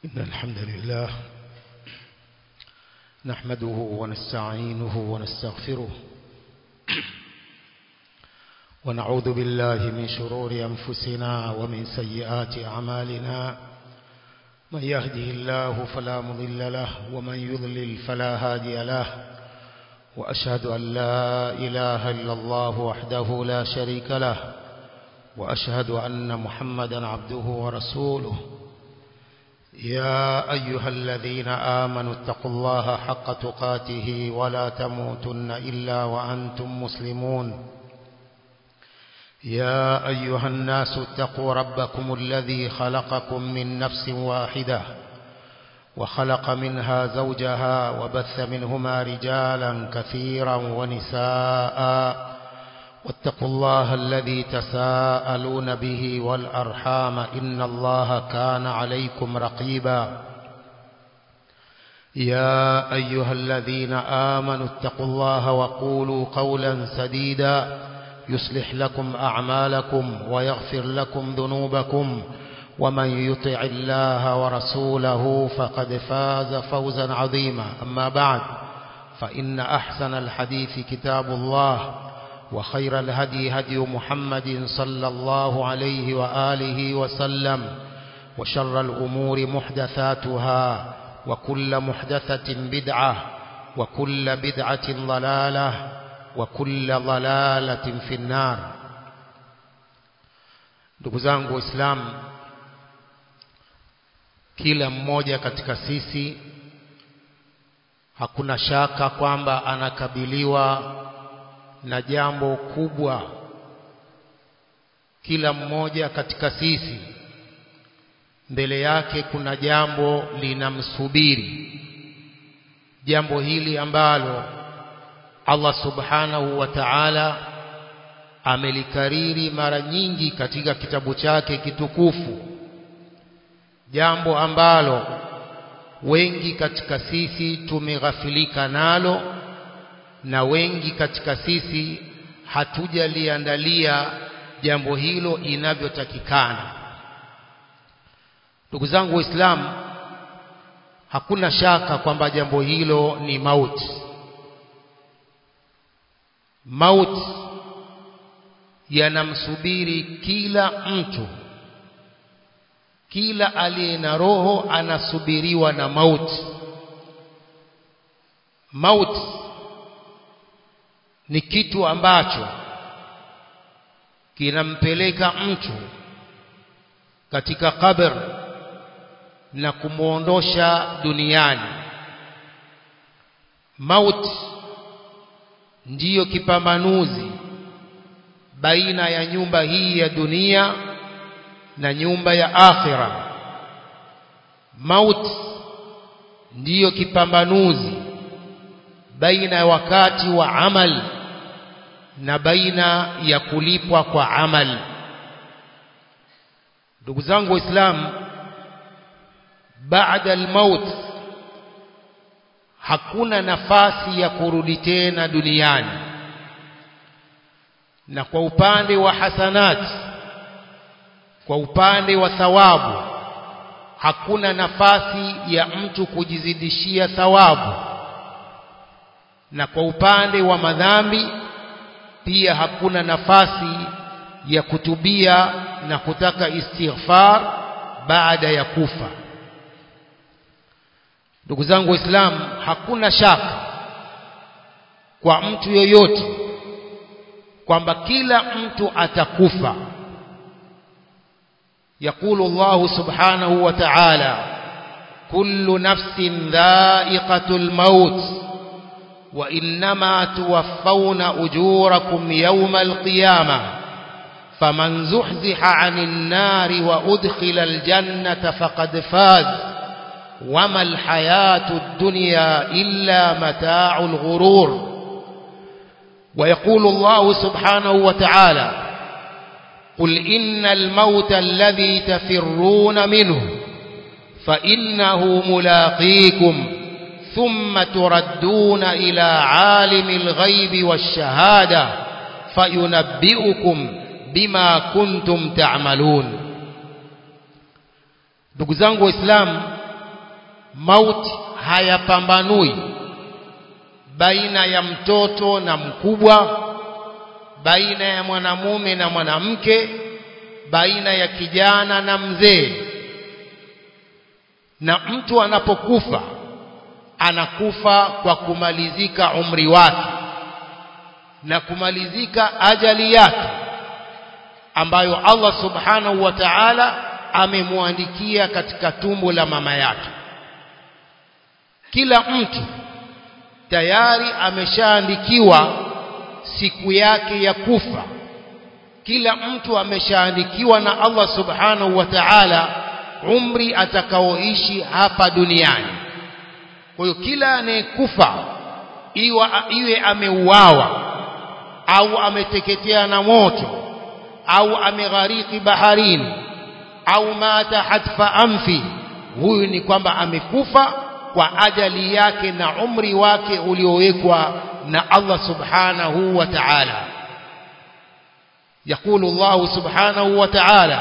إن الحمد لله نحمده ونستعينه ونستغفره ونعوذ بالله من شرور أنفسنا ومن سيئات أعمالنا من يهده الله فلا مضل له ومن يضلل فلا هادي له وأشهد أن لا إله إلا الله وحده لا شريك له وأشهد أن محمدا عبده ورسوله يا أيها الذين آمنوا اتقوا الله حق تقاته ولا تموتن إلا وأنتم مسلمون يا أيها الناس اتقوا ربكم الذي خلقكم من نفس واحدة وخلق منها زوجها وبث منهما رجالا كثيرا ونساء واتقوا الله الذي تساءلون به والأرحام إن الله كان عليكم رقيبا يا أيها الذين آمنوا اتقوا الله وقولوا قولا سديدا يصلح لكم أعمالكم ويغفر لكم ذنوبكم ومن يطع الله ورسوله فقد فاز فوزا عظيما أما بعد فإن أحسن الحديث كتاب الله وخير الهدي هدي محمد صلى الله عليه وآله وسلم وشر الأمور محدثاتها وكل محدثة بدعة وكل بدعة ضلالة وكل ضلالة في النار. Ndugu zangu Waislamu, kila mmoja katika sisi hakuna shaka kwamba anakabiliwa na jambo kubwa. Kila mmoja katika sisi mbele yake kuna jambo linamsubiri, jambo hili ambalo Allah subhanahu wa ta'ala amelikariri mara nyingi katika kitabu chake kitukufu, jambo ambalo wengi katika sisi tumeghafilika nalo na wengi katika sisi hatujaliandalia jambo hilo inavyotakikana. Ndugu zangu Waislamu, hakuna shaka kwamba jambo hilo ni mauti. Mauti yanamsubiri kila mtu, kila aliye na roho anasubiriwa na mauti. Mauti ni kitu ambacho kinampeleka mtu katika kabr na kumuondosha duniani. Mauti ndiyo kipambanuzi baina ya nyumba hii ya dunia na nyumba ya akhira. Mauti ndiyo kipambanuzi baina ya wakati wa amal na baina ya kulipwa kwa amal. Ndugu zangu Waislamu, baada al-maut hakuna nafasi ya kurudi tena duniani. Na kwa upande wa hasanati, kwa upande wa thawabu, hakuna nafasi ya mtu kujizidishia thawabu. Na kwa upande wa madhambi pia hakuna nafasi ya kutubia na kutaka istighfar baada ya kufa. Ndugu zangu Waislamu, hakuna shaka kwa mtu yoyote kwamba kila mtu atakufa. Yakulu Allah subhanahu wa ta'ala, kullu nafsin dha'iqatul maut wa innama tuwaffawna ujurakum yawmal qiyamah faman zuhziha 'anil nari wa udkhila al-jannata faqad faz wama al-hayatud dunya illa mata'ul ghurur. ويقول الله سبحانه وتعالى قل إن الموت الذي تفرون منه فإنه ملاقيكم ثم تردون إلى عالم الغيب والشهادة فينبئكم بما كنتم تعملون. Ndugu zangu Waislamu, mauti hayapambanui baina ya mtoto na mkubwa, baina ya mwanamume na mwanamke, baina ya kijana na mzee. Na mtu anapokufa anakufa kwa kumalizika umri wake na kumalizika ajali yake ambayo Allah subhanahu wa ta'ala amemwandikia katika tumbo la mama yake. Kila mtu tayari ameshaandikiwa siku yake ya kufa. Kila mtu ameshaandikiwa na Allah subhanahu wa ta'ala umri atakaoishi hapa duniani. Kwa hiyo kila anayekufa iwe ameuawa au ameteketea na moto au ameghariki baharini au mata hatfa amfi, huyu ni kwamba amekufa kwa ajali yake na umri wake uliowekwa na Allah subhanahu wa ta'ala. يقول الله سبحانه وتعالى: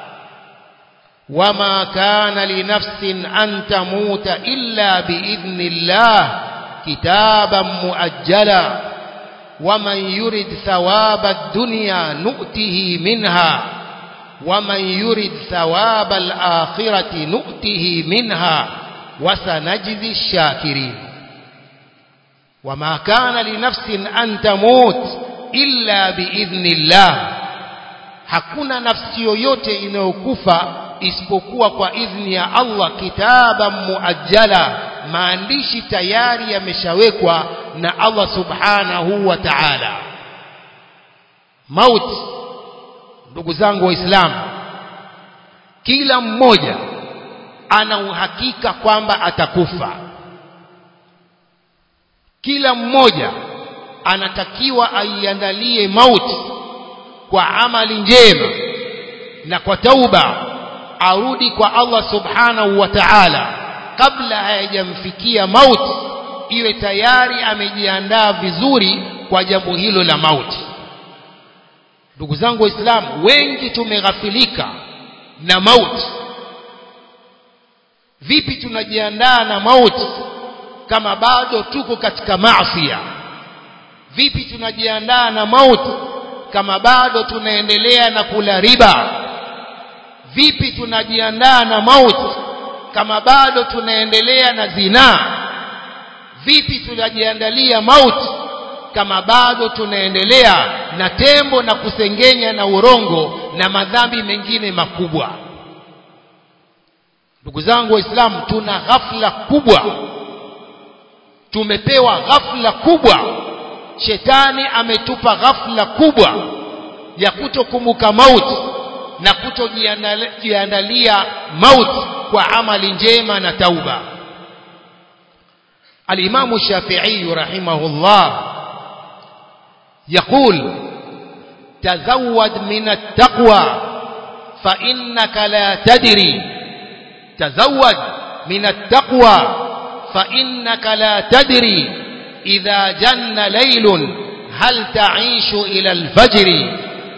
وما كان لنفس أن تموت إلا بإذن الله كتابا مؤجلا ومن يرد ثواب الدنيا نؤته منها ومن يرد ثواب الآخرة نؤته منها وسنجزي الشاكرين. وما كان لنفس أن تموت إلا بإذن الله, hakuna nafsi yoyote inayokufa isipokuwa kwa idhni ya Allah. Kitaban muajjala, maandishi tayari yameshawekwa na Allah subhanahu wa ta'ala. Mauti, ndugu zangu waislamu, kila mmoja ana uhakika kwamba atakufa. Kila mmoja anatakiwa aiandalie mauti kwa amali njema na kwa tauba, arudi kwa Allah subhanahu wa ta'ala kabla hayajamfikia mauti, iwe tayari amejiandaa vizuri kwa jambo hilo la mauti. Ndugu zangu waislamu, wengi tumeghafilika na mauti. Vipi tunajiandaa na mauti kama bado tuko katika maasiya? Vipi tunajiandaa na mauti kama bado tunaendelea na kula riba? Vipi tunajiandaa na mauti kama bado tunaendelea na zina? Vipi tunajiandalia mauti kama bado tunaendelea na tembo na kusengenya na urongo na madhambi mengine makubwa? Ndugu zangu waislamu, tuna ghafla kubwa, tumepewa ghafla kubwa. Shetani ametupa ghafla kubwa ya kutokumbuka mauti na kutojiandalia mauti kwa amali njema na tauba. Al-Imam Shafi'i rahimahullah يقول: تزود من التقوى فإنك لا تدري. تزود من التقوى فإنك لا تدري إذا جن ليل هل تعيش إلى الفجر.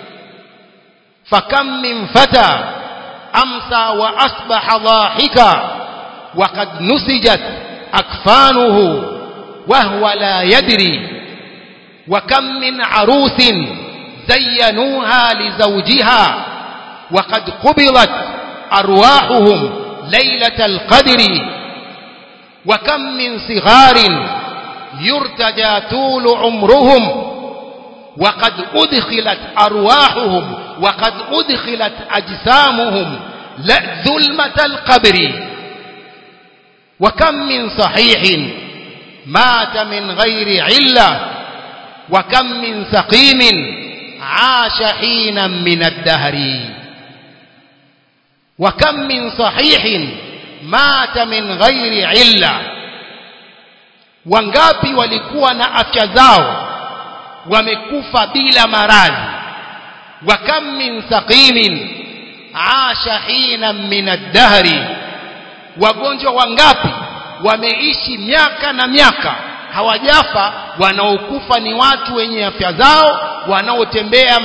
فكم من فتى أمسى وأصبح ضاحكا وقد نسجت أكفانه وهو لا يدري. وكم من عروس زينوها لزوجها وقد قبضت أرواحهم ليلة القدر. وكم من صغار يرتجى طول عمرهم وقد أدخلت أرواحهم وقد أدخلت أجسامهم ظلمة القبر. وكم من صحيح مات من غير علة وكم من سقيم عاش حينا من الدهر. وكم من صحيح مات من غير علة. Wangapi walikuwa na afya zao wamekufa bila maradhi. Wa kam min saqimin aasha hina min ad-dahri. Wagonjwa wangapi wameishi miaka na miaka hawajafa? Wanaokufa ni watu wenye afya zao, wanaotembea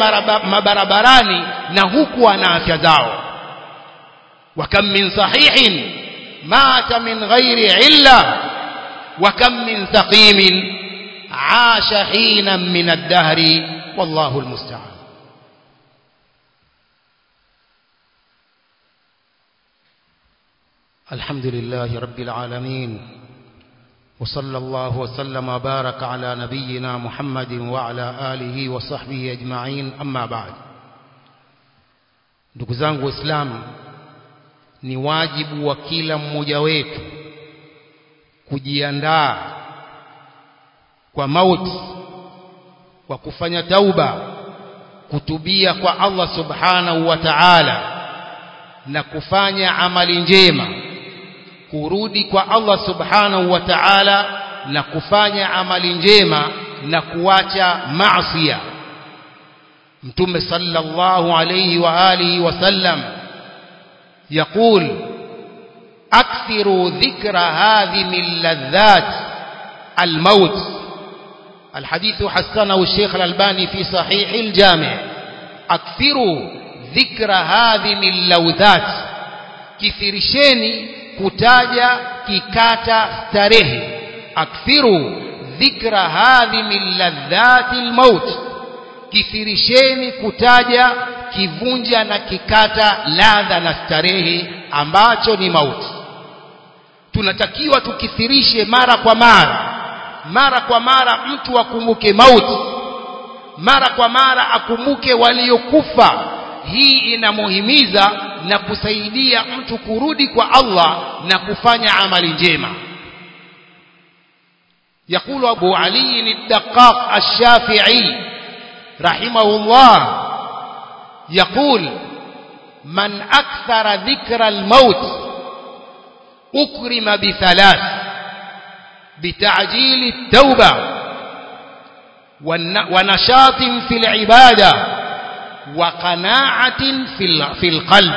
mabarabarani na huku wana afya zao. Wa kam min sahihin مات من غير علة وكم من سقيم عاش حينا من الدهر والله المستعان. الحمد لله رب العالمين وصلى الله وسلم وبارك على نبينا محمد وعلى آله وصحبه أجمعين. أما بعد, ndugu zangu Waislamu, ni wajibu wa kila mmoja wetu kujiandaa kwa mauti, kwa kufanya tauba, kutubia kwa Allah subhanahu wa ta'ala na kufanya amali njema, kurudi kwa Allah subhanahu wa ta'ala na kufanya amali njema na kuacha maasiya. Mtume sallallahu alayhi wa alihi wasallam يقول أكثروا ذكر هذه من لذات الموت. الحديث حسنه الشيخ الألباني في صحيح الجامع. أكثروا ذكر هذه من لذات, كثيرشeni kutaja kikata starehe. أكثروا ذكر هذه من لذات الموت, kithirisheni kutaja kivunja na kikata ladha na starehe ambacho ni mauti. Tunatakiwa tukithirishe mara kwa mara mtu akumbuke mauti, mara kwa mara akumbuke waliokufa. Hii inamuhimiza na kusaidia mtu kurudi kwa Allah na kufanya amali njema. يقول أبو علي الدقاق الشافعي رحمه الله يقول من أكثر ذكر الموت أكرم بثلاث: بتعجيل التوبة ونشاط في العبادة وقناعة في القلب.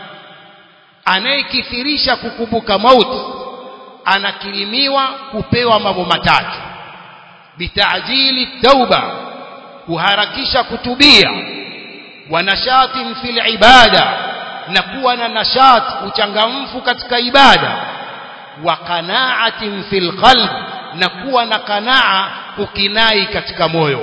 anayekithirisha kukumbuka mauti anakirimiwa kupewa mambo matatu: bitajili tauba, kuharakisha kutubia, wa nashatin fil ibada, na kuwa na nashat, uchangamfu katika ibada, wa qanaatin fil qalb, na kuwa na qanaa, ukinai katika moyo.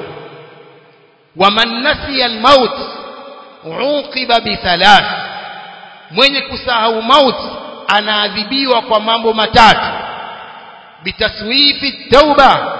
wa man nasiya al maut uqiba bi thalath, mwenye kusahau mauti anaadhibiwa kwa mambo matatu: bitaswifi tauba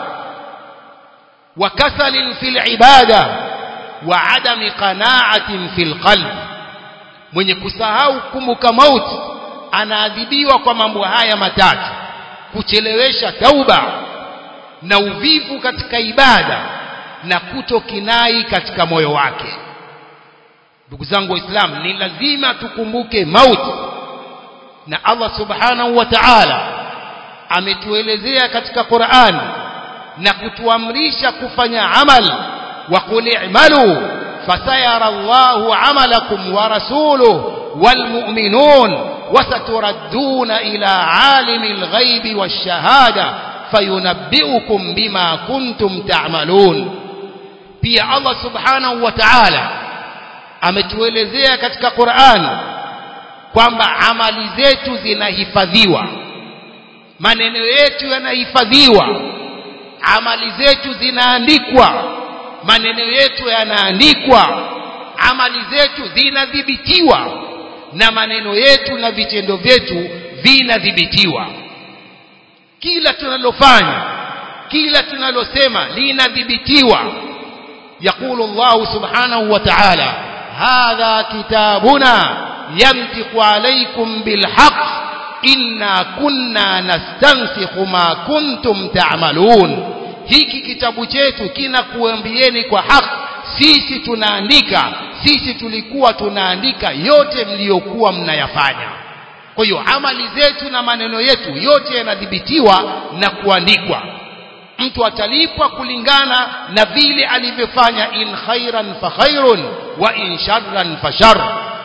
wa kasalin fil ibada wa adami qanaatin fil qalb. Mwenye kusahau kumbuka mauti anaadhibiwa kwa mambo haya matatu: kuchelewesha tauba na uvivu katika ibada na kutokinai katika moyo wake. Ndugu zangu Waislamu, ni lazima tukumbuke mauti, na Allah subhanahu wa ta'ala ametuelezea katika Qur'an na kutuamrisha kufanya amal. wa qul i'malu fasayara Allahu 'amalakum wa rasuluhu wal mu'minun wasaturadduna ila 'alimil ghaibi wash-shahada fayunabbi'ukum bima kuntum ta'malun. Pia Allah subhanahu wa ta'ala ametuelezea katika Qur'an kwamba amali zetu zinahifadhiwa, maneno yetu yanahifadhiwa, amali zetu zinaandikwa, maneno yetu yanaandikwa, amali zetu zinadhibitiwa, na maneno yetu na vitendo vyetu vinadhibitiwa. Kila tunalofanya, kila tunalosema linadhibitiwa. يقول الله سبحانه وتعالى: هذا كتابنا ينطق عليكم بالحق إنا كنا نستنسخ ما كنتم تعملون. hiki kitabu chetu kinakuambieni kwa haki, sisi tunaandika, sisi tulikuwa tunaandika yote mliokuwa mnayafanya. Kwa hiyo amali zetu na maneno yetu yote yanadhibitiwa na kuandikwa. Mtu atalipwa kulingana na vile alivyofanya, in khairan fa khairun wa in sharran fa shar.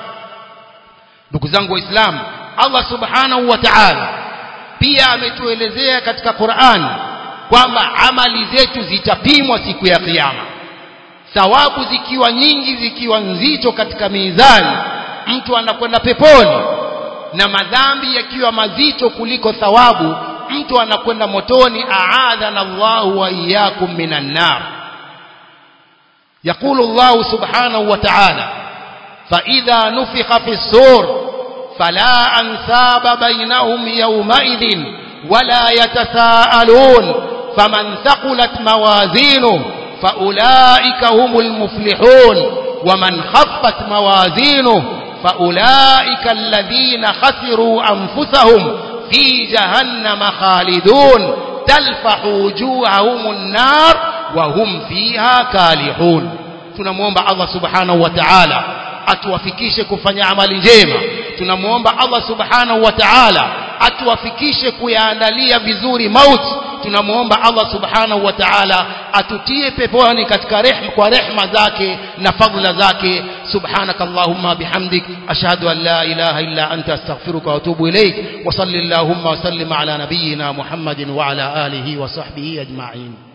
Ndugu zangu Waislamu, Allah subhanahu wa ta'ala pia ametuelezea katika Qur'an kwamba amali zetu zitapimwa siku ya kiyama. Thawabu zikiwa nyingi, zikiwa nzito katika mizani, mtu anakwenda peponi, na madhambi yakiwa mazito kuliko thawabu, mtu anakwenda motoni. A'adhana Allahu wa iyyakum minan nar. يقول الله سبحانه وتعالى: فإذا نفخ في الصور فلا أنساب بينهم يومئذ ولا يتساءلون فمن ثقلت موازينه فأولئك هم المفلحون ومن خفت موازينه فأولئك الذين خسروا أنفسهم في جهنم خالدون تلفح وجوههم النار وهم فيها كالحون. tunamuomba Allah subhanahu wa ta'ala atuwafikishe kufanya amali njema. tunamuomba Allah subhanahu wa ta'ala atuwafikishe kuyaandalia vizuri mauti. tunamuomba Allah subhanahu wa ta'ala atutie peponi katika rehema zake na fadhila zake. subhanakallahumma bihamdik ashhadu an la ilaha illa anta astaghfiruka wa atubu ilayk wa sallallahu wa sallim ala nabiyyina Muhammadin wa ala alihi wa sahbihi ajma'in.